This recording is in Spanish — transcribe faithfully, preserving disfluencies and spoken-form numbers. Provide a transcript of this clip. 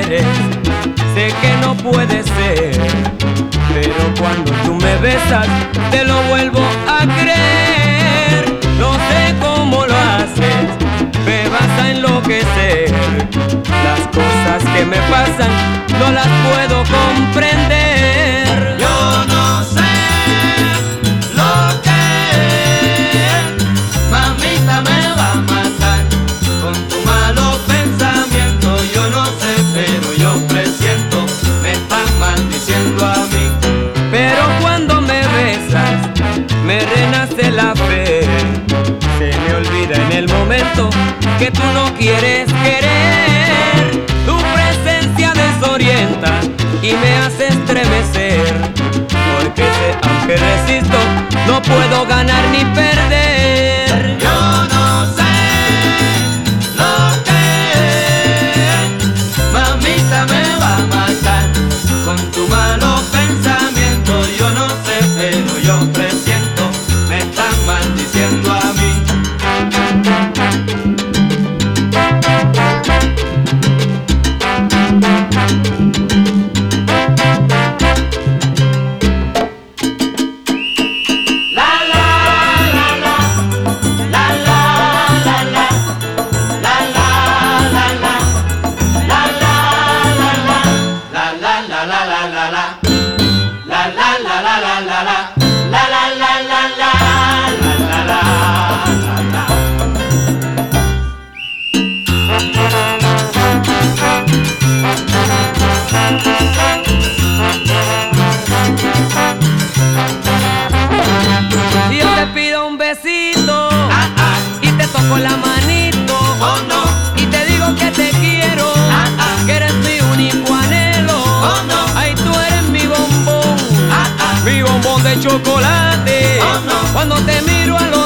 quieres, sé que no puede ser, pero cuando tú me besas te lo vuelvo a creer. No sé cómo lo haces, me vas a enloquecer. Las cosas que me pasan no las puedo comprender. Yo no sé lo que es, mamita me va a matar con tu malo pensamiento. Yo no sé, pero yo presiento, me están maldiciendo a mí. Pero cuando me besas, me renace la fe. Se me olvida en el momento que tú no quieres querer. Tu presencia desorienta y me hace estremecer, porque sé, aunque resisto, no puedo ganar ni perder. Yo no sé lo que es, mamita me va a matar con tu malo pensamiento. Yo no sé, pero yo presiento, me están maldiciendo a mí. Si yo te pido un besito, ah, ah, y te toco la manito, oh no, y te digo que te quiero, ah, ah, que eres mi único anhelo, oh no, ay, tú eres mi bombón, ah, ah, mi bombón de chocolate. oh no, cuando te miro a los